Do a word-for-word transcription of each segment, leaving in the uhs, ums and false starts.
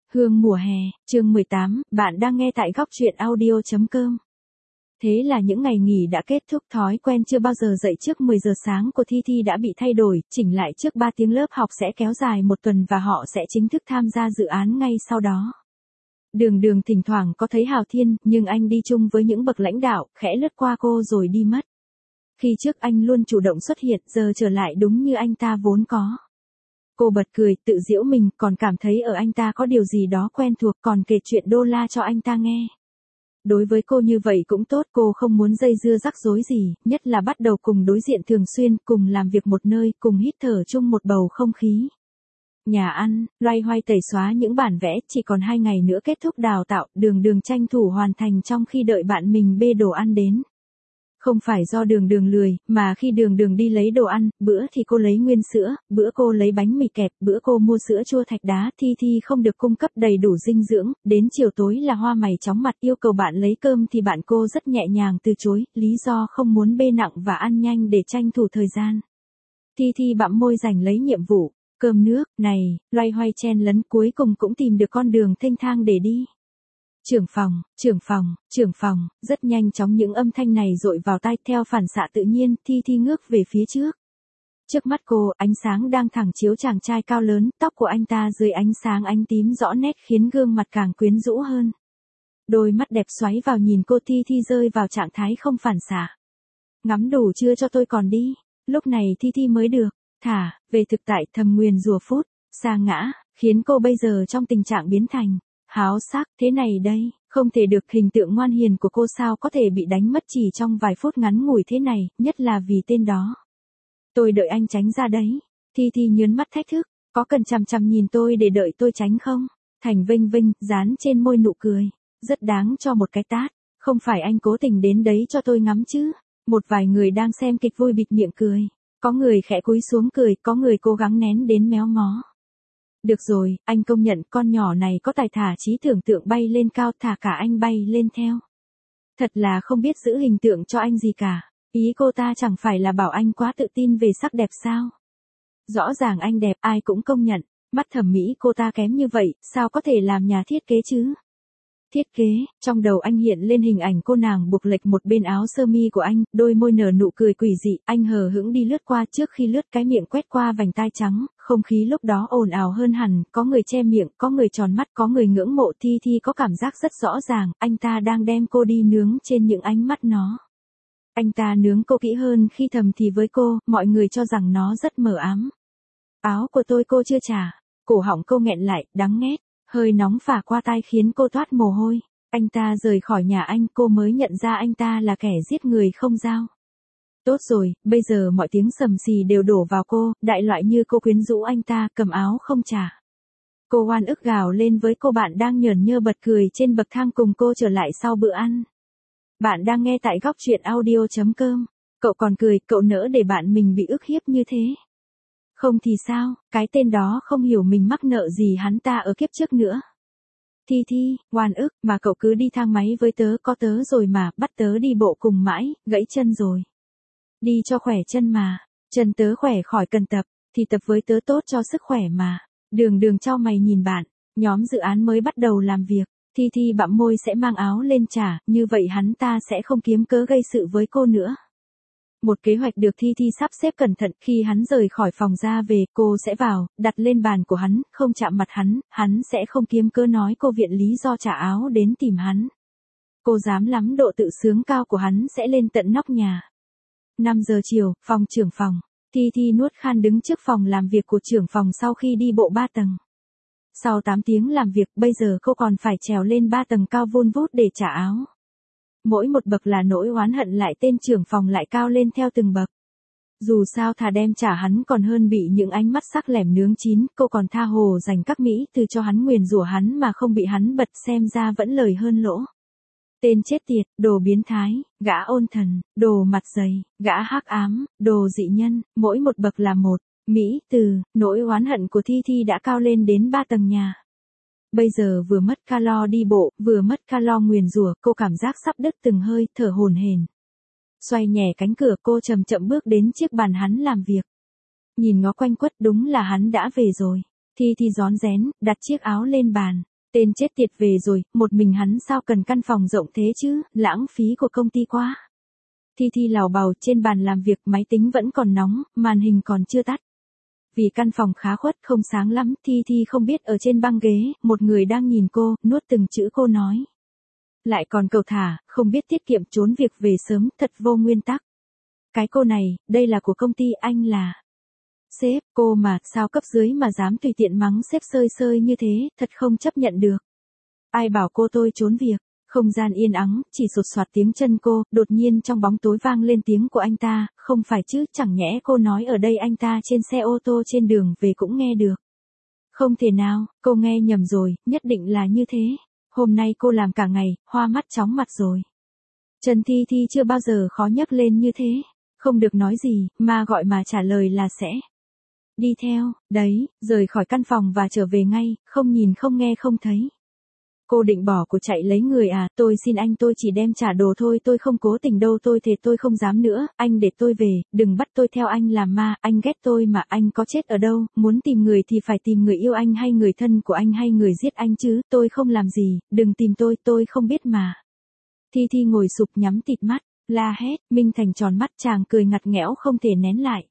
Hương mùa hè, chương mười tám, bạn đang nghe tại góc truyện audio chấm com. Thế là những ngày nghỉ đã kết thúc, thói quen chưa bao giờ dậy trước mười giờ sáng của Thi Thi đã bị thay đổi, chỉnh lại trước ba tiếng lớp học sẽ kéo dài một tuần và họ sẽ chính thức tham gia dự án ngay sau đó. Đường Đường thỉnh thoảng có thấy Hào Thiên, nhưng anh đi chung với những bậc lãnh đạo, khẽ lướt qua cô rồi đi mất. Khi trước anh luôn chủ động xuất hiện, giờ trở lại đúng như anh ta vốn có. Cô bật cười, tự giễu mình, còn cảm thấy ở anh ta có điều gì đó quen thuộc, còn kể chuyện đô la cho anh ta nghe. Đối với cô như vậy cũng tốt, cô không muốn dây dưa rắc rối gì, nhất là bắt đầu cùng đối diện thường xuyên, cùng làm việc một nơi, cùng hít thở chung một bầu không khí. Nhà ăn, loay hoay tẩy xóa những bản vẽ, chỉ còn hai ngày nữa kết thúc đào tạo, Đường Đường tranh thủ hoàn thành trong khi đợi bạn mình bê đồ ăn đến. Không phải do Đường Đường lười, mà khi Đường Đường đi lấy đồ ăn, bữa thì cô lấy nguyên sữa, bữa cô lấy bánh mì kẹp, bữa cô mua sữa chua thạch đá, Thi Thi không được cung cấp đầy đủ dinh dưỡng, đến chiều tối là hoa mày chóng mặt yêu cầu bạn lấy cơm thì bạn cô rất nhẹ nhàng từ chối, lý do không muốn bê nặng và ăn nhanh để tranh thủ thời gian. Thi Thi bặm môi giành lấy nhiệm vụ, cơm nước, này, loay hoay chen lấn cuối cùng cũng tìm được con đường thênh thang để đi. Trưởng phòng, trưởng phòng, trưởng phòng, rất nhanh chóng những âm thanh này dội vào tai theo phản xạ tự nhiên, Thi Thi ngước về phía trước. Trước mắt cô, ánh sáng đang thẳng chiếu chàng trai cao lớn, tóc của anh ta dưới ánh sáng ánh tím rõ nét khiến gương mặt càng quyến rũ hơn. Đôi mắt đẹp xoáy vào nhìn cô, Thi Thi rơi vào trạng thái không phản xạ. Ngắm đủ chưa cho tôi còn đi, lúc này Thi Thi mới được, thả, về thực tại thầm nguyền rủa phút, sa ngã, khiến cô bây giờ trong tình trạng biến thành. Háo sắc, thế này đây, không thể được, hình tượng ngoan hiền của cô sao có thể bị đánh mất chỉ trong vài phút ngắn ngủi thế này, nhất là vì tên đó. Tôi đợi anh tránh ra đấy. Thi Thi nhớn mắt thách thức, có cần chằm chằm nhìn tôi để đợi tôi tránh không? Thành vênh vênh, dán trên môi nụ cười, rất đáng cho một cái tát, không phải anh cố tình đến đấy cho tôi ngắm chứ. Một vài người đang xem kịch vui bịt miệng cười, có người khẽ cúi xuống cười, có người cố gắng nén đến méo mó. Được rồi, anh công nhận con nhỏ này có tài thả trí tưởng tượng bay lên cao, thả cả anh bay lên theo. Thật là không biết giữ hình tượng cho anh gì cả. Ý cô ta chẳng phải là bảo anh quá tự tin về sắc đẹp sao? Rõ ràng anh đẹp, ai cũng công nhận. Mắt thẩm mỹ cô ta kém như vậy, sao có thể làm nhà thiết kế chứ? Thiết kế, trong đầu anh hiện lên hình ảnh cô nàng buộc lệch một bên áo sơ mi của anh, đôi môi nở nụ cười quỷ dị, anh hờ hững đi lướt qua, trước khi lướt cái miệng quét qua vành tai trắng, không khí lúc đó ồn ào hơn hẳn, có người che miệng, có người tròn mắt, có người ngưỡng mộ. Thi Thi có cảm giác rất rõ ràng, anh ta đang đem cô đi nướng trên những ánh mắt nó. Anh ta nướng cô kỹ hơn khi thầm thì với cô, mọi người cho rằng nó rất mờ ám. Áo của tôi cô chưa trả, cổ họng cô nghẹn lại, đắng nghét. Hơi nóng phả qua tai khiến cô toát mồ hôi. Anh ta rời khỏi nhà anh, cô mới nhận ra anh ta là kẻ giết người không dao. Tốt rồi, bây giờ mọi tiếng sầm xì đều đổ vào cô, đại loại như cô quyến rũ anh ta, cầm áo không trả. Cô oan ức gào lên với cô bạn đang nhởn nhơ bật cười trên bậc thang cùng cô trở lại sau bữa ăn. Bạn đang nghe tại góc truyện audio chấm com. Cậu còn cười, cậu nỡ để bạn mình bị ức hiếp như thế. Không thì sao, cái tên đó không hiểu mình mắc nợ gì hắn ta ở kiếp trước nữa. Thi Thi, oan ức, mà cậu cứ đi thang máy với tớ, có tớ rồi mà, bắt tớ đi bộ cùng mãi, gãy chân rồi. Đi cho khỏe chân mà, chân tớ khỏe khỏi cần tập, thì tập với tớ tốt cho sức khỏe mà. Đường Đường chau mày nhìn bạn, nhóm dự án mới bắt đầu làm việc, Thi Thi bặm môi sẽ mang áo lên trả, như vậy hắn ta sẽ không kiếm cớ gây sự với cô nữa. Một kế hoạch được Thi Thi sắp xếp cẩn thận, khi hắn rời khỏi phòng ra về, cô sẽ vào, đặt lên bàn của hắn, không chạm mặt hắn, hắn sẽ không kiếm cớ nói cô viện lý do trả áo đến tìm hắn. Cô dám lắm, độ tự sướng cao của hắn sẽ lên tận nóc nhà. năm giờ chiều, phòng trưởng phòng. Thi Thi nuốt khan đứng trước phòng làm việc của trưởng phòng sau khi đi bộ ba tầng. Sau tám tiếng làm việc, bây giờ cô còn phải trèo lên ba tầng cao vun vút để trả áo. Mỗi một bậc là nỗi oán hận, lại tên trưởng phòng lại cao lên theo từng bậc. Dù sao thà đem trả hắn còn hơn bị những ánh mắt sắc lẻm nướng chín, cô còn tha hồ dành các mỹ từ cho hắn, nguyền rủa hắn mà không bị hắn bật, xem ra vẫn lời hơn lỗ. Tên chết tiệt, đồ biến thái, gã ôn thần, đồ mặt dày, gã hắc ám, đồ dị nhân, mỗi một bậc là một mỹ từ, nỗi oán hận của Thi Thi đã cao lên đến ba tầng nhà. Bây giờ vừa mất calo đi bộ, vừa mất calo nguyền rủa, cô cảm giác sắp đứt từng hơi, thở hổn hển. Xoay nhẹ cánh cửa, cô chậm chậm bước đến chiếc bàn hắn làm việc. Nhìn ngó quanh quất, đúng là hắn đã về rồi. Thi Thi rón rén, đặt chiếc áo lên bàn. Tên chết tiệt về rồi, một mình hắn sao cần căn phòng rộng thế chứ, lãng phí của công ty quá. Thi Thi lảo bào trên bàn làm việc, máy tính vẫn còn nóng, màn hình còn chưa tắt. Vì căn phòng khá khuất không sáng lắm, Thi Thi không biết ở trên băng ghế, một người đang nhìn cô, nuốt từng chữ cô nói. Lại còn cầu thả, không biết tiết kiệm trốn việc về sớm, thật vô nguyên tắc. Cái cô này, đây là của công ty, anh là sếp, cô mà, sao cấp dưới mà dám tùy tiện mắng sếp sơi sơi như thế, thật không chấp nhận được. Ai bảo cô tôi trốn việc, không gian yên ắng, chỉ sột soạt tiếng chân cô, đột nhiên trong bóng tối vang lên tiếng của anh ta, không phải chứ, chẳng nhẽ cô nói ở đây anh ta trên xe ô tô trên đường về cũng nghe được. Không thể nào, cô nghe nhầm rồi, nhất định là như thế. Hôm nay cô làm cả ngày, hoa mắt chóng mặt rồi. Trần Thi Thi chưa bao giờ khó nhấc lên như thế. Không được nói gì, mà gọi mà trả lời là sẽ đi theo, đấy, rời khỏi căn phòng và trở về ngay, không nhìn không nghe không thấy. Cô định bỏ cuộc chạy lấy người à, tôi xin anh, tôi chỉ đem trả đồ thôi, tôi không cố tình đâu, tôi thề tôi không dám nữa, anh để tôi về, đừng bắt tôi theo anh làm ma, anh ghét tôi mà, anh có chết ở đâu, muốn tìm người thì phải tìm người yêu anh hay người thân của anh hay người giết anh chứ, tôi không làm gì, đừng tìm tôi, tôi không biết mà. Thi Thi ngồi sụp nhắm tịt mắt, la hét, Minh Thành tròn mắt, chàng cười ngặt nghẽo không thể nén lại.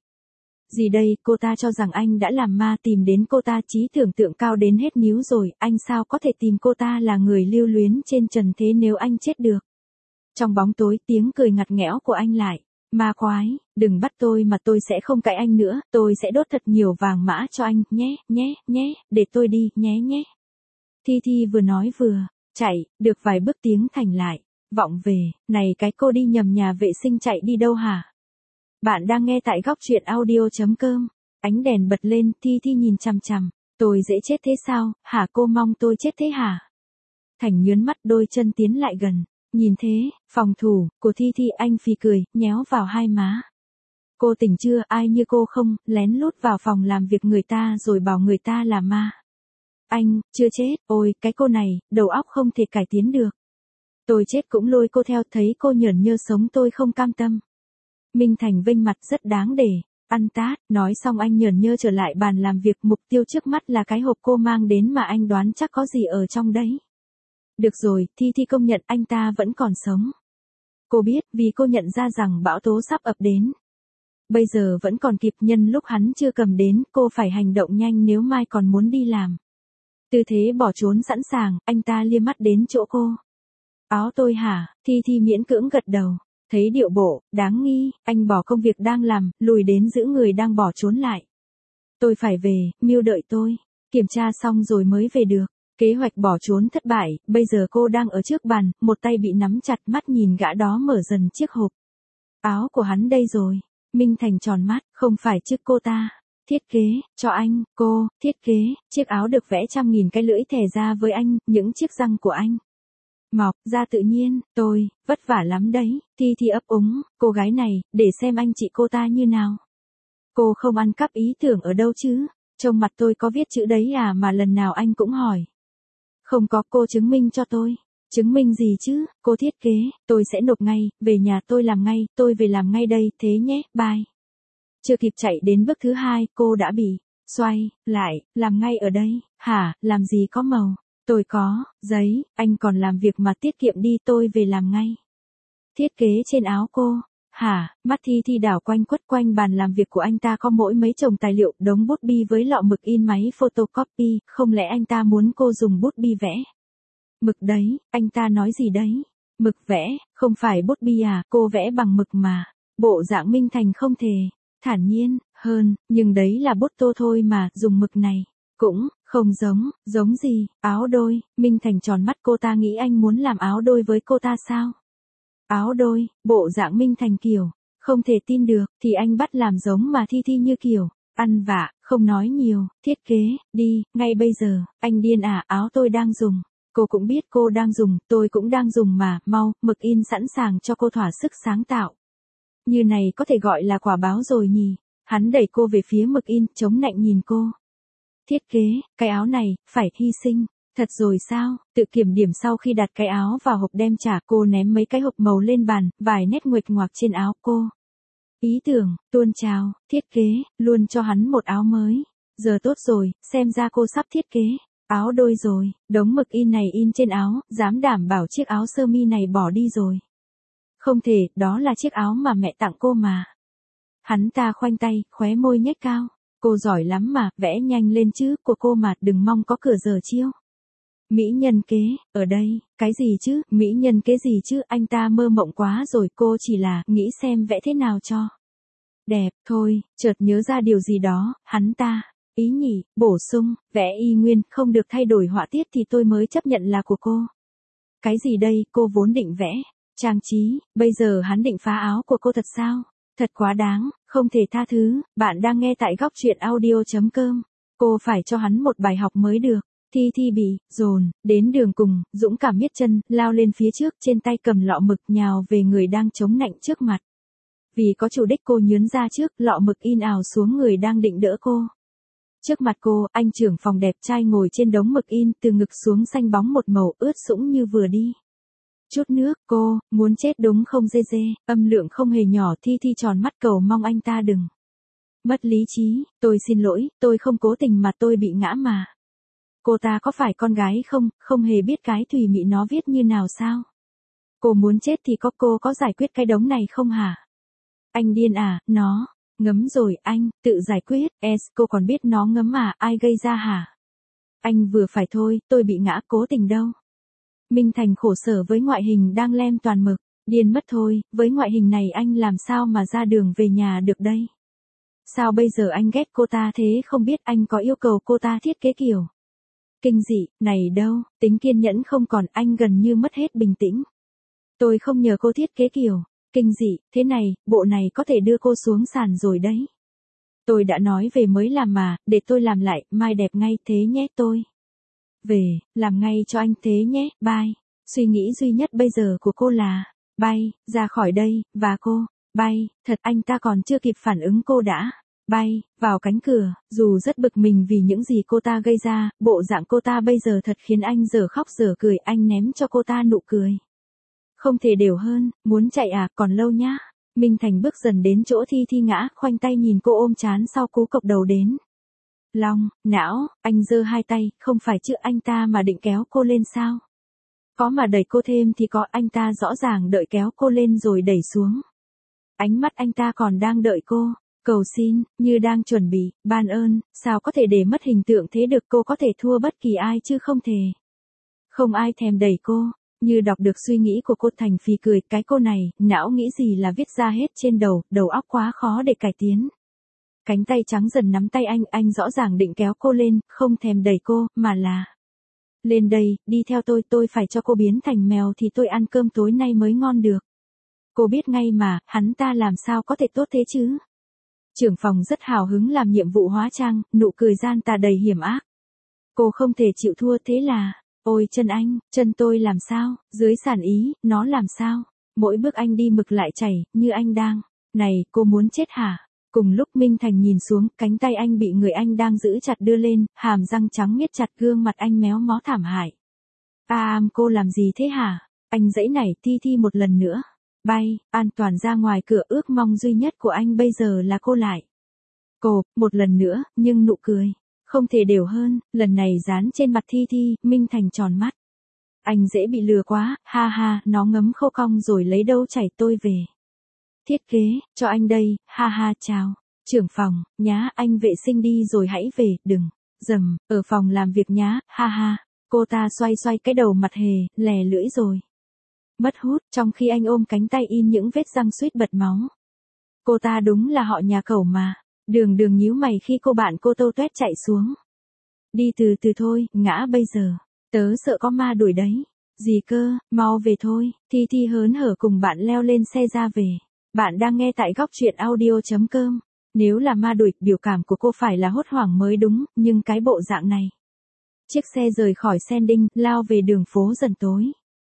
Gì đây, cô ta cho rằng anh đã làm ma, tìm đến cô ta, trí tưởng tượng cao đến hết níu rồi, anh sao có thể tìm cô ta là người lưu luyến trên trần thế nếu anh chết được. Trong bóng tối, tiếng cười ngặt nghẽo của anh lại, ma quái, đừng bắt tôi mà, tôi sẽ không cãi anh nữa, tôi sẽ đốt thật nhiều vàng mã cho anh, nhé, nhé, nhé, để tôi đi, nhé nhé. Thi Thi vừa nói vừa chạy, được vài bước tiếng Thành lại vọng về, này cái cô đi nhầm nhà vệ sinh chạy đi đâu hả? Bạn đang nghe tại góc truyện audio.com. Ánh đèn bật lên, Thi Thi nhìn chằm chằm. Tôi dễ chết thế sao, hả, cô mong tôi chết thế hả? Thành nhớn mắt, đôi chân tiến lại gần. Nhìn thế, phòng thủ của Thi Thi, anh phì cười, nhéo vào hai má. Cô tỉnh chưa, ai như cô không, lén lút vào phòng làm việc người ta rồi bảo người ta là ma. Anh, chưa chết, ôi, cái cô này, đầu óc không thể cải tiến được. Tôi chết cũng lôi cô theo, thấy cô nhởn nhơ sống tôi không cam tâm. Minh Thành vênh mặt, rất đáng để ăn tát, nói xong anh nhởn nhơ trở lại bàn làm việc, mục tiêu trước mắt là cái hộp cô mang đến mà anh đoán chắc có gì ở trong đấy. Được rồi, Thi Thi công nhận anh ta vẫn còn sống. Cô biết, vì cô nhận ra rằng bão tố sắp ập đến. Bây giờ vẫn còn kịp, nhân lúc hắn chưa cầm đến, cô phải hành động nhanh nếu mai còn muốn đi làm. Tư thế bỏ trốn sẵn sàng, anh ta liếc mắt đến chỗ cô. Áo tôi hả? Thi Thi miễn cưỡng gật đầu. Thấy điệu bộ, đáng nghi, anh bỏ công việc đang làm, lùi đến giữ người đang bỏ trốn lại. Tôi phải về, Miu đợi tôi. Kiểm tra xong rồi mới về được. Kế hoạch bỏ trốn thất bại, bây giờ cô đang ở trước bàn, một tay bị nắm chặt, mắt nhìn gã đó mở dần chiếc hộp. Áo của hắn đây rồi. Minh Thành tròn mắt, không phải chứ cô ta. Thiết kế, cho anh, cô, thiết kế, chiếc áo được vẽ trăm nghìn cái lưỡi thè ra với anh, những chiếc răng của anh. Mọc ra tự nhiên, tôi, vất vả lắm đấy, Thi Thi ấp úng, cô gái này, để xem anh chị cô ta như nào. Cô không ăn cắp ý tưởng ở đâu chứ, trông mặt tôi có viết chữ đấy à mà lần nào anh cũng hỏi. Không có, cô chứng minh cho tôi. Chứng minh gì chứ, cô thiết kế, tôi sẽ nộp ngay, về nhà tôi làm ngay, tôi về làm ngay đây, thế nhé, bye. Chưa kịp chạy đến bước thứ hai, cô đã bị xoay lại, làm ngay ở đây, hả, làm gì có màu. Tôi có, giấy, anh còn làm việc mà tiết kiệm đi, tôi về làm ngay. Thiết kế trên áo cô, hả, mắt Thi Thi đảo quanh quất quanh bàn làm việc của anh ta có mỗi mấy chồng tài liệu, đống bút bi với lọ mực in máy photocopy, không lẽ anh ta muốn cô dùng bút bi vẽ? Mực đấy, anh ta nói gì đấy? Mực vẽ, không phải bút bi à, cô vẽ bằng mực mà. Bộ dạng Minh Thành không thể, thản nhiên, hơn, nhưng đấy là bút tô thôi mà, dùng mực này. Cũng, không giống, giống gì, áo đôi, Minh Thành tròn mắt, cô ta nghĩ anh muốn làm áo đôi với cô ta sao? Áo đôi, bộ dạng Minh Thành kiểu, không thể tin được, thì anh bắt làm giống mà Thi Thi như kiểu, ăn vạ, không nói nhiều, thiết kế, đi, ngay bây giờ, anh điên à, áo tôi đang dùng. Cô cũng biết cô đang dùng, tôi cũng đang dùng mà, mau, mực in sẵn sàng cho cô thỏa sức sáng tạo. Như này có thể gọi là quả báo rồi nhỉ? Hắn đẩy cô về phía mực in, chống nạnh nhìn cô. Thiết kế, cái áo này, phải hy sinh. Thật rồi sao? Tự kiểm điểm sau khi đặt cái áo vào hộp đem trả, cô ném mấy cái hộp màu lên bàn, vài nét nguệch ngoạc trên áo cô. Ý tưởng, tuôn trào, thiết kế, luôn cho hắn một áo mới. Giờ tốt rồi, xem ra cô sắp thiết kế Áo đôi rồi, đống mực in này in trên áo, dám đảm bảo chiếc áo sơ mi này bỏ đi rồi. Không thể, đó là chiếc áo mà mẹ tặng cô mà. Hắn ta khoanh tay, khóe môi nhếch cao. Cô giỏi lắm mà, vẽ nhanh lên chứ, của cô mà, đừng mong có cửa giờ chiêu. Mỹ nhân kế, ở đây, cái gì chứ, mỹ nhân kế gì chứ, anh ta mơ mộng quá rồi, cô chỉ là, nghĩ xem vẽ thế nào cho. Đẹp, thôi, chợt nhớ ra điều gì đó, hắn ta, ý nhỉ, bổ sung, vẽ y nguyên, không được thay đổi họa tiết thì tôi mới chấp nhận là của cô. Cái gì đây, cô vốn định vẽ, trang trí, bây giờ hắn định phá áo của cô thật sao? Thật quá đáng, không thể tha thứ, bạn đang nghe tại góc truyện audio.com. Cô phải cho hắn một bài học mới được. Thi Thi bị dồn đến đường cùng, dũng cảm miết chân, lao lên phía trước, trên tay cầm lọ mực nhào về người đang chống nạnh trước mặt. Vì có chủ đích cô nhướn ra trước, lọ mực in ào xuống người đang định đỡ cô. Trước mặt cô, anh trưởng phòng đẹp trai ngồi trên đống mực in, từ ngực xuống xanh bóng một màu ướt sũng như vừa đi. Chút nước, cô, muốn chết đúng không dê dê, âm lượng không hề nhỏ. Thi Thi tròn mắt cầu mong anh ta đừng mất lý trí, tôi xin lỗi, tôi không cố tình mà tôi bị ngã mà. Cô ta có phải con gái không, không hề biết cái thùy mị nó viết như nào sao? Cô muốn chết thì có cô có giải quyết cái đống này không hả? Anh điên à, nó, ngấm rồi anh, tự giải quyết, es, cô còn biết nó ngấm à, ai gây ra hả? Anh vừa phải thôi, tôi bị ngã cố tình đâu. Minh Thành khổ sở với ngoại hình đang lem toàn mực, điên mất thôi, với ngoại hình này anh làm sao mà ra đường về nhà được đây? Sao bây giờ anh ghét cô ta thế không biết anh có yêu cầu cô ta thiết kế kiểu kinh dị, này đâu, tính kiên nhẫn không còn, anh gần như mất hết bình tĩnh. Tôi không nhờ cô thiết kế kiểu kinh dị, thế này, bộ này có thể đưa cô xuống sàn rồi đấy. Tôi đã nói về mới làm mà, để tôi làm lại, mai đẹp ngay thế nhé tôi. Về, làm ngay cho anh thế nhé, bye. Suy nghĩ duy nhất bây giờ của cô là, bay, ra khỏi đây, và cô, bay, thật anh ta còn chưa kịp phản ứng cô đã, bay, vào cánh cửa, dù rất bực mình vì những gì cô ta gây ra, bộ dạng cô ta bây giờ thật khiến anh dở khóc dở cười, anh ném cho cô ta nụ cười. Không thể đều hơn, muốn chạy à, còn lâu nhá. Minh Thành bước dần đến chỗ Thi Thi ngã, khoanh tay nhìn cô ôm chán sau cú cộc đầu đến. Long, não, anh giơ hai tay, không phải chứ anh ta mà định kéo cô lên sao? Có mà đẩy cô thêm thì có, anh ta rõ ràng đợi kéo cô lên rồi đẩy xuống. Ánh mắt anh ta còn đang đợi cô, cầu xin, như đang chuẩn bị, ban ơn, sao có thể để mất hình tượng thế được, cô có thể thua bất kỳ ai chứ không thể. Không ai thèm đẩy cô, như đọc được suy nghĩ của cô Thành phì cười, cái cô này, não nghĩ gì là viết ra hết trên đầu, đầu óc quá khó để cải tiến. Cánh tay trắng dần nắm tay anh, anh rõ ràng định kéo cô lên, không thèm đẩy cô, mà là lên đây, đi theo tôi, tôi phải cho cô biến thành mèo thì tôi ăn cơm tối nay mới ngon được. Cô biết ngay mà, hắn ta làm sao có thể tốt thế chứ? Trưởng phòng rất hào hứng làm nhiệm vụ hóa trang, nụ cười gian tà đầy hiểm ác. Cô không thể chịu thua, thế là, ôi chân anh, chân tôi làm sao, dưới sàn ý, nó làm sao? Mỗi bước anh đi mực lại chảy, như anh đang, này, cô muốn chết hả? Cùng lúc Minh Thành nhìn xuống, cánh tay anh bị người anh đang giữ chặt đưa lên, hàm răng trắng miết chặt, gương mặt anh méo mó thảm hại. À, cô làm gì thế hả? Anh dãy nảy, Thi Thi một lần nữa. Bay, an toàn ra ngoài cửa, ước mong duy nhất của anh bây giờ là cô lại. Cô, một lần nữa, nhưng nụ cười, không thể đều hơn, lần này dán trên mặt Thi Thi, Minh Thành tròn mắt. Anh dễ bị lừa quá, ha ha, nó ngấm khô cong rồi lấy đâu chảy, tôi về. Thiết kế, cho anh đây, ha ha, chào. Trưởng phòng, nhá, anh vệ sinh đi rồi hãy về, đừng, dầm, ở phòng làm việc nhá, ha ha. Cô ta xoay xoay cái đầu mặt hề, lè lưỡi rồi. Mất hút, trong khi anh ôm cánh tay in những vết răng suýt bật máu. Cô ta đúng là họ nhà cẩu mà. Đường đường nhíu mày khi cô bạn cô tâu tuét chạy xuống. Đi từ từ thôi, ngã bây giờ. Tớ sợ có ma đuổi đấy. Gì cơ, mau về thôi. Thi Thi hớn hở cùng bạn leo lên xe ra về. Bạn đang nghe tại góc truyện audio.com. Nếu là ma đuổi, biểu cảm của cô phải là hốt hoảng mới đúng, nhưng cái bộ dạng này. Chiếc xe rời khỏi Sending, lao về đường phố dần tối.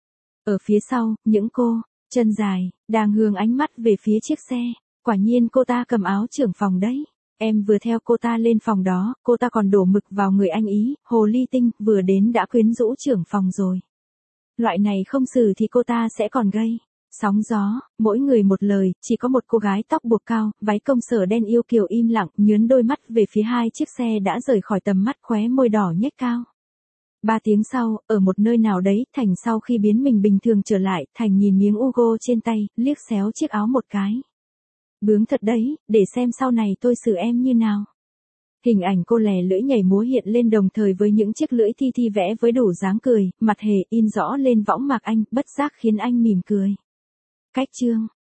Ở phía sau, những cô, chân dài, đang hướng ánh mắt về phía chiếc xe. Quả nhiên cô ta cầm áo trưởng phòng đấy. Em vừa theo cô ta lên phòng đó, cô ta còn đổ mực vào người anh ý, hồ ly tinh, vừa đến đã quyến rũ trưởng phòng rồi. Loại này không xử thì cô ta sẽ còn gây sóng gió, mỗi người một lời, chỉ có một cô gái tóc buộc cao, váy công sở đen yêu kiều im lặng, nhướn đôi mắt về phía hai chiếc xe đã rời khỏi tầm mắt, khóe môi đỏ nhếch cao. Ba tiếng sau, ở một nơi nào đấy, Thành sau khi biến mình bình thường trở lại, Thành nhìn miếng Ugo trên tay, liếc xéo chiếc áo một cái. Bướng thật đấy, để xem sau này tôi xử em như nào. Hình ảnh cô lè lưỡi nhảy múa hiện lên đồng thời với những chiếc lưỡi Thi Thi vẽ với đủ dáng cười, mặt hề in rõ lên võng mạc anh, bất giác khiến anh mỉm cười. Cách chương